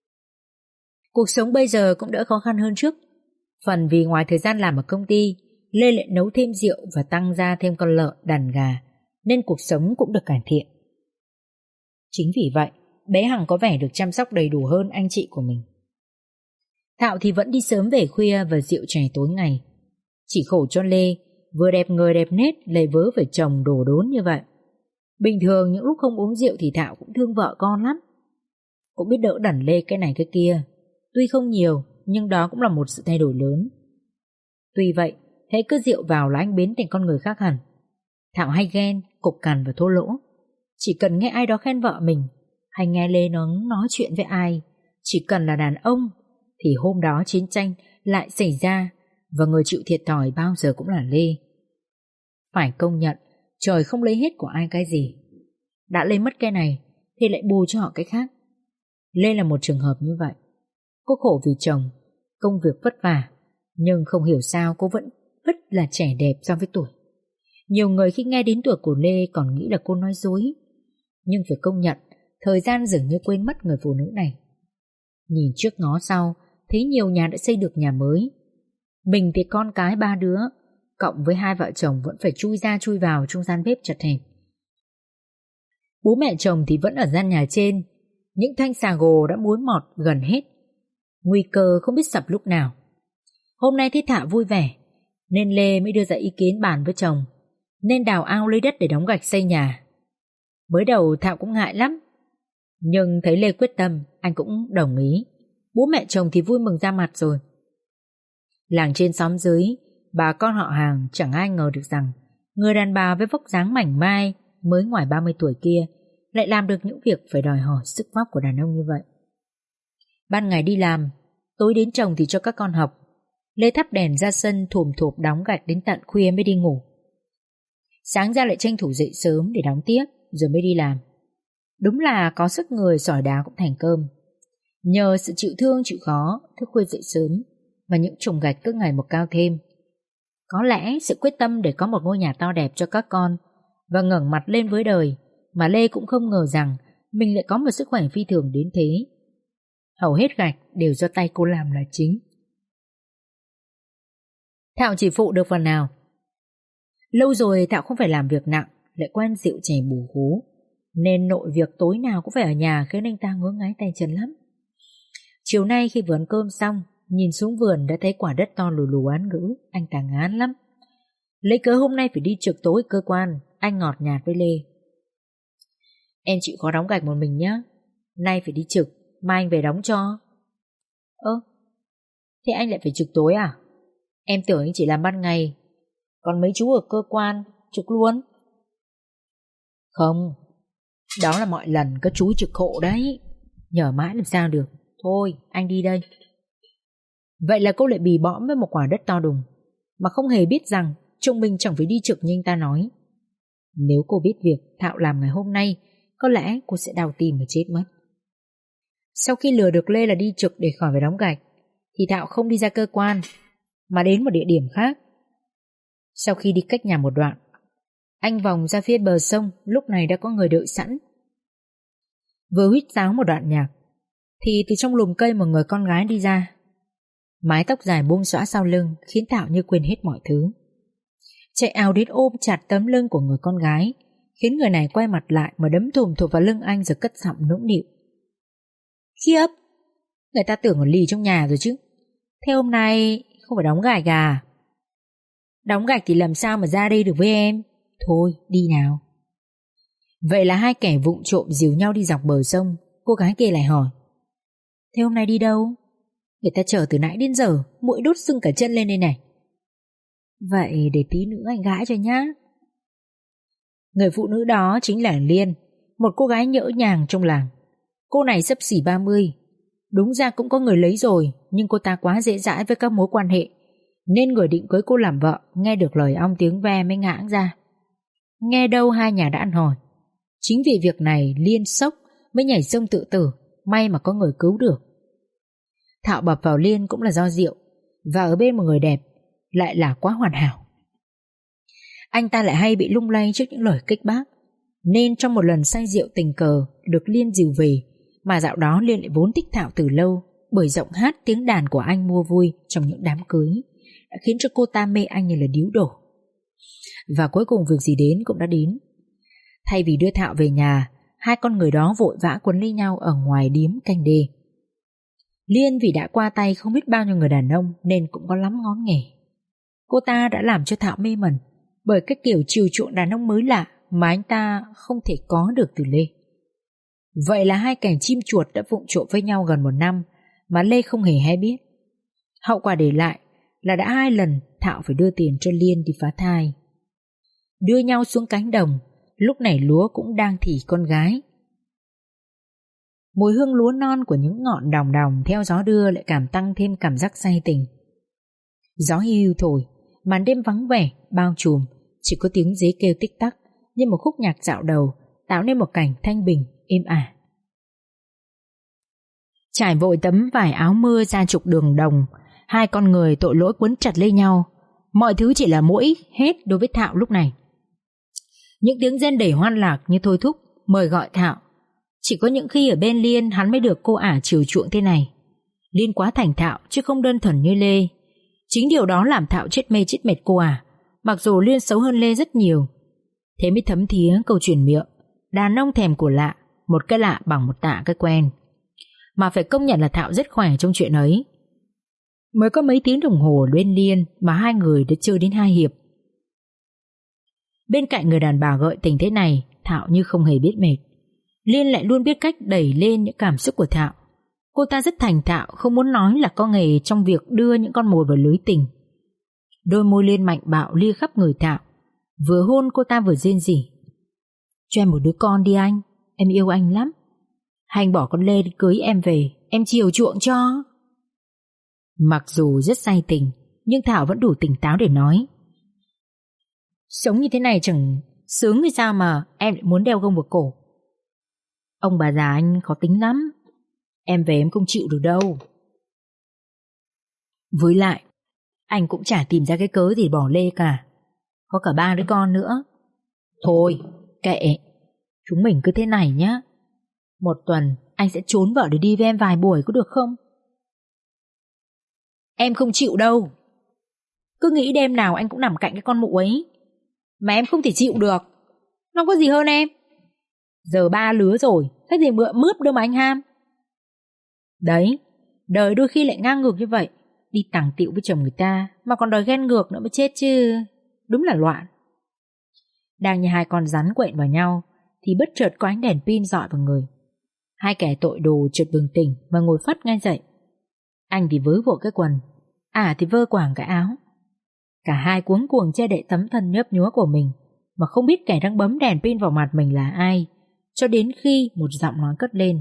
Speaker 1: Cuộc sống bây giờ cũng đỡ khó khăn hơn trước. Phần vì ngoài thời gian làm ở công ty, Lê lại nấu thêm rượu và tăng ra thêm con lợn, đàn gà, nên cuộc sống cũng được cải thiện. Chính vì vậy, bé Hằng có vẻ được chăm sóc đầy đủ hơn anh chị của mình. Thạo thì vẫn đi sớm về khuya và rượu chè tối ngày. Chỉ khổ cho Lê, vừa đẹp người đẹp nết lại vớ phải chồng đổ đốn như vậy. Bình thường những lúc không uống rượu thì Thạo cũng thương vợ con lắm, cũng biết đỡ đần Lê cái này cái kia. Tuy không nhiều, nhưng đó cũng là một sự thay đổi lớn. Tuy vậy, hễ cứ rượu vào là anh biến thành con người khác hẳn. Thạo hay ghen, cục cằn và thô lỗ. Chỉ cần nghe ai đó khen vợ mình, hay nghe Lê nó nói chuyện với ai, chỉ cần là đàn ông, thì hôm đó chiến tranh lại xảy ra, và người chịu thiệt thòi bao giờ cũng là Lê. Phải công nhận, trời không lấy hết của ai cái gì. Đã lấy mất cái này thì lại bù cho họ cái khác. Lê là một trường hợp như vậy. Cô khổ vì chồng, công việc vất vả, nhưng không hiểu sao cô vẫn rất là trẻ đẹp so với tuổi. Nhiều người khi nghe đến tuổi của Lê còn nghĩ là cô nói dối, nhưng phải công nhận, thời gian dường như quên mất người phụ nữ này. Nhìn trước ngó sau, thấy nhiều nhà đã xây được nhà mới. Mình thì con cái 3 đứa, cộng với 2 vợ chồng vẫn phải chui ra chui vào trong gian bếp chật hẹp. Bố mẹ chồng thì vẫn ở gian nhà trên, những thanh xà gồ đã muối mọt gần hết, nguy cơ không biết sập lúc nào. Hôm nay thấy Thạo vui vẻ, nên Lê mới đưa ra ý kiến bàn với chồng, nên đào ao lấy đất để đóng gạch xây nhà. Mới đầu Thảo cũng ngại lắm, nhưng thấy Lê quyết tâm, anh cũng đồng ý. Bố mẹ chồng thì vui mừng ra mặt rồi. Làng trên xóm dưới, bà con họ hàng chẳng ai ngờ được rằng người đàn bà với vóc dáng mảnh mai mới ngoài 30 tuổi kia lại làm được những việc phải đòi hỏi sức vóc của đàn ông như vậy. Ban ngày đi làm, tối đến chồng thì cho các con học. Lê thắp đèn ra sân thùm thụp đóng gạch đến tận khuya mới đi ngủ. Sáng ra lại tranh thủ dậy sớm để đóng tiếp rồi mới đi làm. Đúng là có sức người sỏi đá cũng thành cơm. Nhờ sự chịu thương chịu khó, thức khuya dậy sớm và những chùm gạch cứ ngày một cao thêm, có lẽ sự quyết tâm để có một ngôi nhà to đẹp cho các con và ngẩng mặt lên với đời mà Lê cũng không ngờ rằng mình lại có một sức khỏe phi thường đến thế. Hầu hết gạch đều do tay cô làm là chính. Thảo chỉ phụ được phần nào. Lâu rồi Thảo không phải làm việc nặng, lại quen rượu chè bù hú, nên nội việc tối nào cũng phải ở nhà khiến anh ta ngứa ngáy tay chân lắm. Chiều nay khi vừa ăn cơm xong, nhìn xuống vườn đã thấy quả đất to lù lù án ngữ, anh ta ngán lắm. Lấy cớ hôm nay phải đi trực tối cơ quan, anh ngọt nhạt với Lê. Em chịu khó đóng gạch một mình nhá, nay phải đi trực, mai anh về đóng cho. Thế anh lại phải trực tối à? Em tưởng anh chỉ làm ban ngày, còn mấy chú ở cơ quan trực luôn. Không, đó là mọi lần có chú trực hộ đấy, nhờ mãi làm sao được. Thôi anh đi đây. Vậy là cô lại bì bõm với một quả đất to đùng, mà không hề biết rằng chúng mình chẳng phải đi trực như anh ta nói. Nếu cô biết việc Thảo làm ngày hôm nay, có lẽ cô sẽ đau tim mà chết mất. Sau khi lừa được Lê là đi trực để khỏi phải đóng gạch, thì Thảo không đi ra cơ quan mà đến một địa điểm khác. Sau khi đi cách nhà một đoạn, anh vòng ra phía bờ sông. Lúc này đã có người đợi sẵn. Vừa huýt sáo một đoạn nhạc thì từ trong lùm cây một người con gái đi ra. Mái tóc dài buông xõa sau lưng khiến Thảo như quên hết mọi thứ. Chạy ào đến ôm chặt tấm lưng của người con gái, khiến người này quay mặt lại mà đấm thùm thụp vào lưng anh rồi cất giọng nũng nịu. Khiếp, người ta tưởng còn lì trong nhà rồi chứ. Thế hôm nay không phải đóng gạch à? Đóng gạch thì làm sao mà ra đây được với em. Thôi đi nào. Vậy là hai kẻ vụng trộm dìu nhau đi dọc bờ sông. Cô gái kia lại hỏi, thế hôm nay đi đâu? Người ta chờ từ nãy đến giờ, muỗi đốt sưng cả chân lên đây này. Vậy để tí nữa anh gãi cho nhá. Người phụ nữ đó chính là Liên, một cô gái nhỡ nhàng trong làng. Cô này xấp xỉ 30. Đúng ra cũng có người lấy rồi, nhưng cô ta quá dễ dãi với các mối quan hệ, nên người định cưới cô làm vợ nghe được lời ong tiếng ve mới ngãng ra. Nghe đâu hai nhà đã ăn hỏi. Chính vì việc này Liên sốc mới nhảy sông tự tử. May mà có người cứu được. Thạo bập vào Liên cũng là do rượu, và ở bên một người đẹp lại là quá hoàn hảo. Anh ta lại hay bị lung lay trước những lời kích bác, nên trong một lần say rượu tình cờ được Liên dìu về, mà dạo đó Liên lại vốn thích Thạo từ lâu, bởi giọng hát tiếng đàn của anh mua vui trong những đám cưới đã khiến cho cô ta mê anh như là điếu đổ. Và cuối cùng việc gì đến cũng đã đến. Thay vì đưa Thạo về nhà, hai con người đó vội vã quấn lấy nhau ở ngoài điếm canh đê. Liên vì đã qua tay không biết bao nhiêu người đàn ông nên cũng có lắm ngón nghề. Cô ta đã làm cho Thạo mê mẩn bởi cái kiểu chiều chuộng đàn ông mới lạ mà anh ta không thể có được từ Lê. Vậy là hai kẻ chim chuột đã vụng trộm với nhau gần 1 năm mà Lê không hề hay biết. Hậu quả để lại là đã 2 lần Thạo phải đưa tiền cho Liên đi phá thai. Đưa nhau xuống cánh đồng, lúc này lúa cũng đang thì con gái. Mùi hương lúa non của những ngọn đồng đồng theo gió đưa lại càng tăng thêm cảm giác say tình. Gió hiu thổi, màn đêm vắng vẻ, bao trùm, chỉ có tiếng dế kêu tích tắc như một khúc nhạc dạo đầu, tạo nên một cảnh thanh bình, êm ả. Trải vội tấm vải áo mưa ra trục đường đồng, hai con người tội lỗi quấn chặt lấy nhau. Mọi thứ chỉ là muỗi hết đối với Thạo lúc này. Những tiếng rên đầy hoan lạc như thôi thúc mời gọi Thạo. Chỉ có những khi ở bên Liên hắn mới được cô ả chiều chuộng thế này. Liên quá thành thạo chứ không đơn thuần như Lê. Chính điều đó làm Thạo chết mê chết mệt cô ả, mặc dù Liên xấu hơn Lê rất nhiều. Thế mới thấm thía câu truyền miệng, đàn ông thèm của lạ, một cái lạ bằng một tạ cái quen. Mà phải công nhận là Thạo rất khỏe trong chuyện ấy. Mới có mấy tiếng đồng hồ bên Liên mà hai người đã chơi đến 2 hiệp. Bên cạnh người đàn bà gợi tình thế này, Thảo như không hề biết mệt. Liên lại luôn biết cách đẩy lên những cảm xúc của Thảo. Cô ta rất thành thạo, không muốn nói là có nghề trong việc đưa những con mồi vào lưới tình. Đôi môi Liên mạnh bạo lia khắp người Thảo, vừa hôn cô ta vừa rên rỉ. Cho em một đứa con đi anh, em yêu anh lắm. Anh bỏ con Lê cưới em về, em chiều chuộng cho. Mặc dù rất say tình, nhưng Thảo vẫn đủ tỉnh táo để nói. Sống như thế này chẳng sướng như sao mà em lại muốn đeo gông vào cổ. Ông bà già anh khó tính lắm. Em về em không chịu được đâu. Với lại anh cũng chả tìm ra cái cớ gì bỏ Lê cả. Có cả 3 đứa con nữa. Thôi kệ, chúng mình cứ thế này nhá. Một tuần anh sẽ trốn vợ để đi với em vài buổi có được không? Em không chịu đâu. Cứ nghĩ đêm nào anh cũng nằm cạnh cái con mụ ấy. Mà em không thể chịu được. Nó có gì hơn em. Giờ 3 lứa rồi, cái gì mượn mướp đâu mà anh ham. Đấy, đời đôi khi lại ngang ngược như vậy. Đi tàng tiệu với chồng người ta mà còn đòi ghen ngược nữa mới chết chứ. Đúng là loạn. Đang như hai con rắn quện vào nhau thì bất chợt có ánh đèn pin rọi vào người. Hai kẻ tội đồ chợt bừng tỉnh và ngồi phắt ngay dậy. Anh thì vớ vội cái quần, thì vơ quàng cái áo. Cả hai cuống cuồng che đậy tấm thân nhấp nhúa của mình mà không biết kẻ đang bấm đèn pin vào mặt mình là ai, cho đến khi một giọng nói cất lên.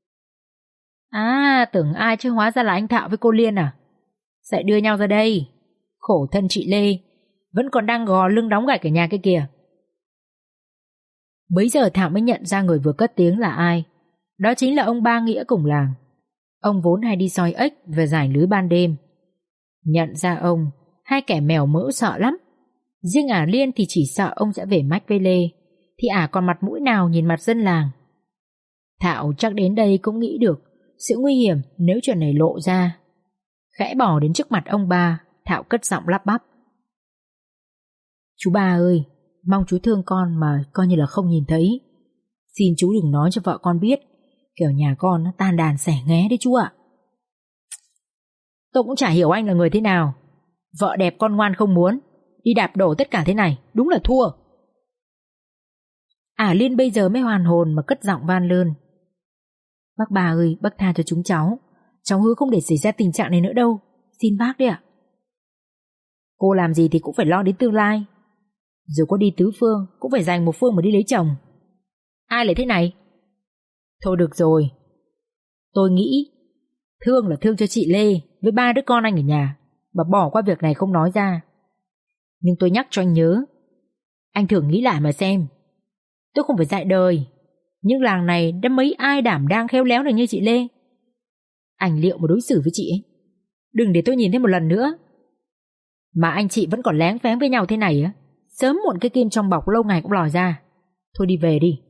Speaker 1: Tưởng ai chứ hóa ra là anh Thạo với cô Liên à? Dậy đưa nhau ra đây. Khổ thân chị Lê vẫn còn đang gò lưng đóng gạch ở nhà cái kìa. Bấy giờ Thảo mới nhận ra người vừa cất tiếng là ai. Đó chính là ông Ba Nghĩa cùng làng. Ông vốn hay đi soi ếch và giải lưới ban đêm. Nhận ra ông, hai kẻ mèo mỡ sợ lắm. Riêng Liên thì chỉ sợ ông sẽ về mách với Lê, thì còn mặt mũi nào nhìn mặt dân làng. Thảo chắc đến đây cũng nghĩ được sự nguy hiểm nếu chuyện này lộ ra. Khẽ bỏ đến trước mặt ông Ba, Thảo cất giọng lắp bắp. Chú Ba ơi, mong chú thương con mà coi như là không nhìn thấy. Xin chú đừng nói cho vợ con biết, kiểu nhà con nó tan đàn xẻ nghé đấy chú ạ. Tôi cũng chả hiểu anh là người thế nào. Vợ đẹp con ngoan không muốn, đi đạp đổ tất cả thế này, đúng là thua. Liên bây giờ mới hoàn hồn mà cất giọng van lơn. Bác Ba ơi, bác tha cho chúng cháu. Cháu hứa không để xảy ra tình trạng này nữa đâu. Xin bác đấy ạ. Cô làm gì thì cũng phải lo đến tương lai. Dù có đi tứ phương cũng phải dành một phương mà đi lấy chồng. Ai lại thế này? Thôi được rồi. Tôi nghĩ thương là thương cho chị Lê với 3 đứa con anh ở nhà, mà bỏ qua việc này không nói ra. Nhưng tôi nhắc cho anh nhớ, anh thử nghĩ lại mà xem. Tôi không phải dạy đời, nhưng làng này đã mấy ai đảm đang khéo léo được như chị Lê. Anh liệu mà đối xử với chị ấy, đừng để tôi nhìn thêm một lần nữa. Mà anh chị vẫn còn lén phén với nhau thế này á, sớm muộn cái kim trong bọc lâu ngày cũng lòi ra. Thôi đi về đi.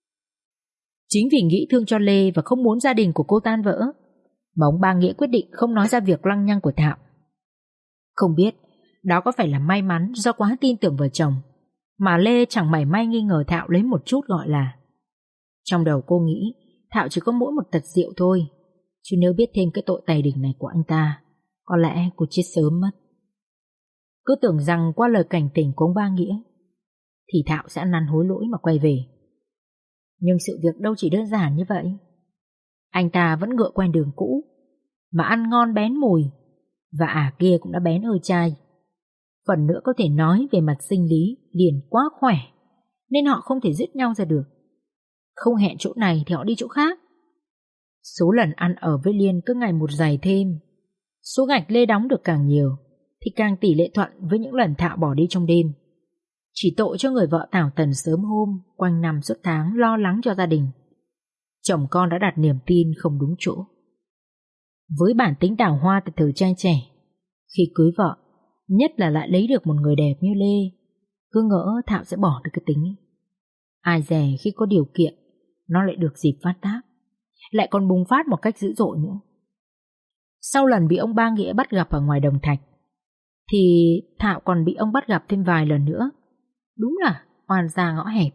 Speaker 1: Chính vì nghĩ thương cho Lê và không muốn gia đình của cô tan vỡ mà ông Ba Nghĩa quyết định không nói ra việc lăng nhăng của Thảo. Không biết đó có phải là may mắn do quá tin tưởng vào chồng mà Lê chẳng mảy may nghi ngờ Thảo lấy một chút gọi là. Trong đầu cô nghĩ Thảo chỉ có mỗi một tật rượu thôi, chứ nếu biết thêm cái tội tày đình này của anh ta, có lẽ cô chết sớm mất. Cứ tưởng rằng qua lời cảnh tỉnh của ông Ba Nghĩa thì Thảo sẽ ăn năn hối lỗi mà quay về. Nhưng sự việc đâu chỉ đơn giản như vậy. Anh ta vẫn ngựa quen đường cũ, mà ăn ngon bén mùi, và kia cũng đã bén hơi chai. Phần nữa có thể nói về mặt sinh lý liền quá khỏe, nên họ không thể dứt nhau ra được. Không hẹn chỗ này thì họ đi chỗ khác. Số lần ăn ở với Liên cứ ngày một dày thêm. Số gạch Lê đóng được càng nhiều thì càng tỷ lệ thuận với những lần Thảo bỏ đi trong đêm. Chỉ tội cho người vợ tảo tần sớm hôm quanh năm suốt tháng lo lắng cho gia đình. Chồng con đã đặt niềm tin không đúng chỗ. Với bản tính đào hoa từ thời trai trẻ, khi cưới vợ, nhất là lại lấy được một người đẹp như Lê, cứ ngỡ Thảo sẽ bỏ được cái tính. Ai dè khi có điều kiện, nó lại được dịp phát tác, lại còn bùng phát một cách dữ dội nữa. Sau lần bị ông Ba Nghĩa bắt gặp ở ngoài Đồng Thạch, thì Thảo còn bị ông bắt gặp thêm vài lần nữa. Đúng là oan gia ngõ hẹp.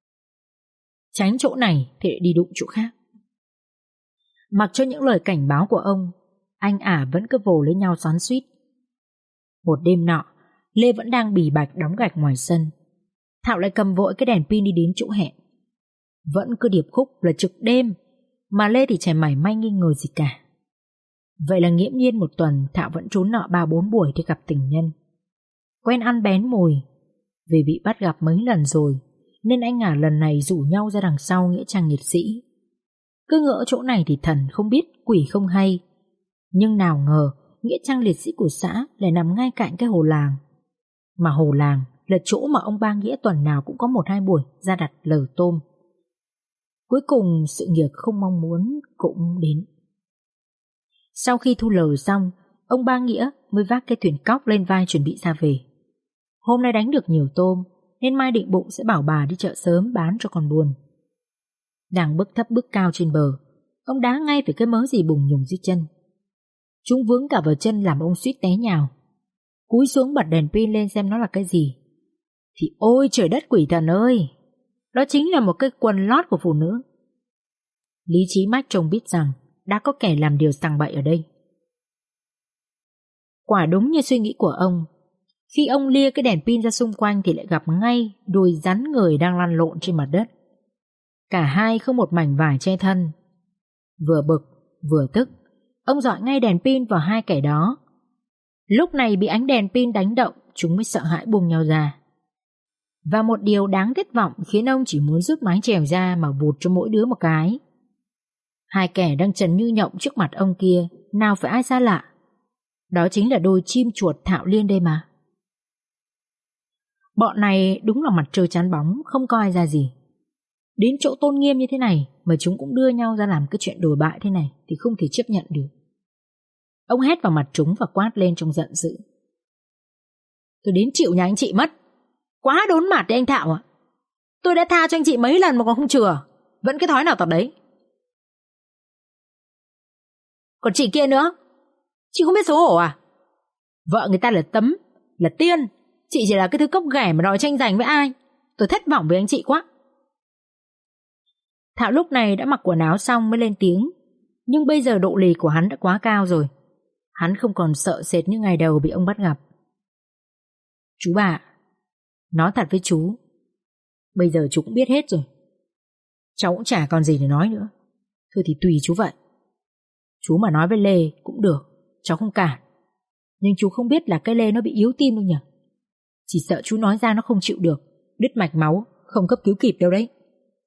Speaker 1: Tránh chỗ này thì lại đi đụng chỗ khác. Mặc cho những lời cảnh báo của ông, anh vẫn cứ vồ lấy nhau xoắn xuýt. Một đêm nọ, Lê vẫn đang bì bạch đóng gạch ngoài sân. Thảo lại cầm vội cái đèn pin đi đến chỗ hẹn. Vẫn cứ điệp khúc là trực đêm, mà Lê thì chả mảy may nghi ngờ gì cả. Vậy là nghiễm nhiên một tuần Thảo vẫn trốn nợ 3-4 buổi để gặp tình nhân. Quen ăn bén mùi. Vì bị bắt gặp mấy lần rồi nên anh Ngả lần này rủ nhau ra đằng sau nghĩa trang liệt sĩ. Cứ ngỡ chỗ này thì thần không biết quỷ không hay, nhưng nào ngờ nghĩa trang liệt sĩ của xã lại nằm ngay cạnh cái hồ làng. Mà hồ làng là chỗ mà ông ba Nghĩa tuần nào cũng có 1-2 buổi ra đặt lờ tôm. Cuối cùng sự nghiệp không mong muốn cũng đến. Sau khi thu lờ xong, ông ba Nghĩa mới vác cái thuyền cóc lên vai chuẩn bị ra về. Hôm nay đánh được nhiều tôm nên mai định bụng sẽ bảo bà đi chợ sớm bán cho con buồn. Đang bước thấp bước cao trên bờ, ông đá ngay về cái mớ gì bùng nhùng dưới chân. Chúng vướng cả vào chân làm ông suýt té nhào. Cúi xuống bật đèn pin lên xem nó là cái gì. Thì ôi trời đất quỷ thần ơi, đó chính là một cái quần lót của phụ nữ. Lý trí mách trông biết rằng đã có kẻ làm điều sằng bậy ở đây. Quả đúng như suy nghĩ của ông, khi ông lia cái đèn pin ra xung quanh thì lại gặp ngay đuôi rắn người đang lăn lộn trên mặt đất. Cả hai không một mảnh vải che thân. Vừa bực vừa tức, ông dọi ngay đèn pin vào hai kẻ đó. Lúc này bị ánh đèn pin đánh động, chúng mới sợ hãi buông nhau ra. Và một điều đáng thất vọng khiến ông chỉ muốn rút mái chèo ra mà vụt cho mỗi đứa một cái. Hai kẻ đang trần như nhộng trước mặt ông kia, nào phải ai xa lạ. Đó chính là đôi chim chuột Thạo Liên đây mà. Bọn này đúng là mặt trời chán bóng, không coi ai ra gì. Đến chỗ tôn nghiêm như thế này mà chúng cũng đưa nhau ra làm cái chuyện đồi bại thế này thì không thể chấp nhận được. Ông hét vào mặt chúng và quát lên trong giận dữ. Tôi đến chịu nhà anh chị mất. Quá đốn mặt đấy anh Thạo ạ. Tôi đã tha cho anh chị mấy lần mà còn không chừa. Vẫn cái thói nào tật đấy. Còn chị kia nữa, chị không biết xấu hổ à? Vợ người ta là tấm, là tiên, chị chỉ là cái thứ cốc ghẻ mà đòi tranh giành với ai. Tôi thất vọng với anh chị quá. Thạo lúc này đã mặc quần áo xong mới lên tiếng. Nhưng bây giờ độ lì của hắn đã quá cao rồi. Hắn không còn sợ sệt như ngày đầu bị ông bắt gặp. Chú bà, nói thật với chú, bây giờ chú cũng biết hết rồi. Cháu cũng chả còn gì để nói nữa. Thôi thì tùy chú vậy. Chú mà nói với Lê cũng được, cháu không cản. Nhưng chú không biết là cái Lê nó bị yếu tim đâu nhỉ. Chỉ sợ chú nói ra nó không chịu được, đứt mạch máu, không cấp cứu kịp đâu đấy.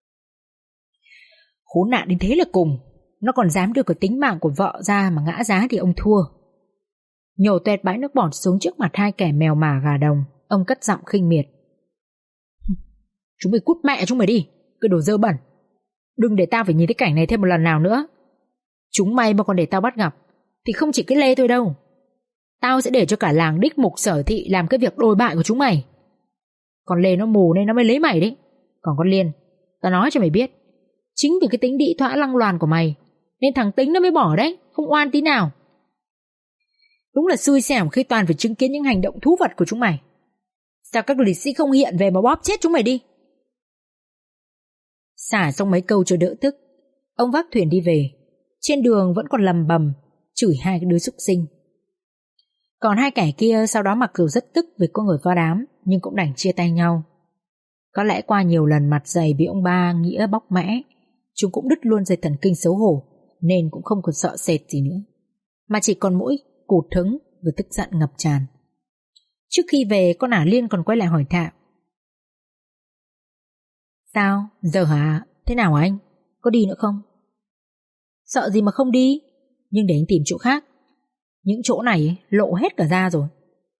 Speaker 1: Khốn nạn đến thế là cùng. Nó còn dám đưa cả tính mạng của vợ ra mà ngã giá thì ông thua. Nhổ toẹt bãi nước bọt xuống trước mặt hai kẻ mèo mả gà đồng, ông cất giọng khinh miệt. Chúng mày cút mẹ chúng mày đi, cái đồ dơ bẩn. Đừng để tao phải nhìn thấy cảnh này thêm một lần nào nữa. Chúng mày mà còn để tao bắt gặp thì không chỉ cái Lê thôi đâu. Tao sẽ để cho cả làng đích mục sở thị làm cái việc đồi bại của chúng mày. Còn Lê nó mù nên nó mới lấy mày đấy. Còn con Liên, tao nói cho mày biết, chính vì cái tính đị thỏa lăng loàn của mày nên thằng Tính nó mới bỏ đấy, không oan tí nào. Đúng là xui xẻo khi toàn phải chứng kiến những hành động thú vật của chúng mày. Sao các liệt sĩ không hiện về mà bóp chết chúng mày đi? Xả xong mấy câu cho đỡ tức, ông vác thuyền đi về. Trên đường vẫn còn lầm bầm chửi hai cái đứa súc sinh. Còn hai kẻ kia sau đó mặc dù rất tức vì có người phá đám, nhưng cũng đành chia tay nhau. Có lẽ qua nhiều lần mặt dày bị ông ba Nghĩa bóc mẽ, chúng cũng đứt luôn dây thần kinh xấu hổ, nên cũng không còn sợ sệt gì nữa, mà chỉ còn mỗi cụt hứng và tức giận ngập tràn. Trước khi về, con ả Liên còn quay lại hỏi Thạo. Sao, giờ hả? Thế nào anh? Có đi nữa không? Sợ gì mà không đi, nhưng để anh tìm chỗ khác. Những chỗ này lộ hết cả ra rồi.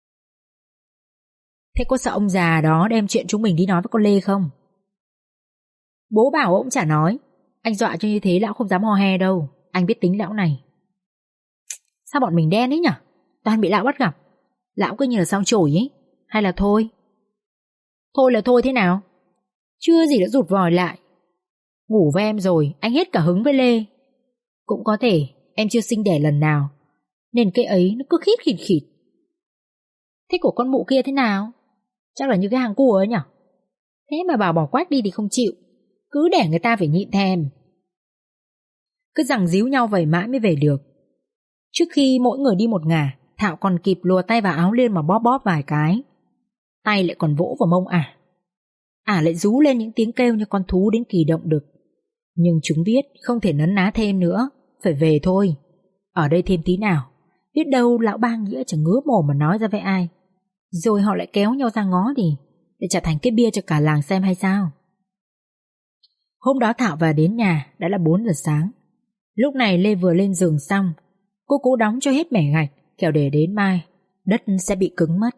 Speaker 1: Thế có sợ ông già đó đem chuyện chúng mình đi nói với con Lê không? Bố bảo ông chả nói. Anh dọa cho như thế lão không dám ho he đâu. Anh biết tính lão này. Sao bọn mình đen ấy nhỉ? Toàn bị lão bắt gặp. Lão cứ như là sao chổi ấy. Hay là thôi? Thôi là thôi thế nào? Chưa gì đã rụt vòi lại. Ngủ với em rồi, anh hết cả hứng với Lê. Cũng có thể em chưa sinh đẻ lần nào, nên cái ấy nó cứ khít khịt khịt. Thế của con mụ kia thế nào? Chắc là như cái hàng cua ấy nhỉ? Thế mà bảo bỏ quách đi thì không chịu, cứ để người ta phải nhịn thèm. Cứ giằng díu nhau vậy mãi mới về được. Trước khi mỗi người đi một ngả, Thạo còn kịp lùa tay vào áo Liên mà bóp bóp vài cái. Tay lại còn vỗ vào mông ả. lại rú lên những tiếng kêu như con thú đến kỳ động được. Nhưng chúng biết không thể nấn ná thêm nữa, phải về thôi. Ở đây thêm tí nào, biết đâu lão ba Nghĩa chẳng ngứa mồm mà nói ra với ai. Rồi họ lại kéo nhau ra ngó đi, để trở thành cái bia cho cả làng xem hay sao. Hôm đó Thảo về đến nhà đã là 4 giờ sáng. Lúc này Lê vừa lên giường xong, cô cố đóng cho hết mẻ gạch, kẻo để đến mai đất sẽ bị cứng mất.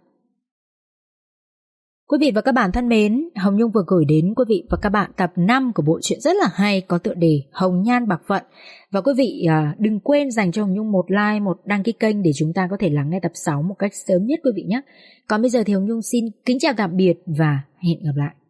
Speaker 1: Quý vị và các bạn thân mến, Hồng Nhung vừa gửi đến quý vị và các bạn tập 5 của bộ truyện rất là hay có tựa đề Hồng Nhan Bạc Phận. Và quý vị đừng quên dành cho Hồng Nhung một like, một đăng ký kênh để chúng ta có thể lắng nghe tập 6 một cách sớm nhất quý vị nhé. Còn bây giờ thì Hồng Nhung xin kính chào tạm biệt và hẹn gặp lại.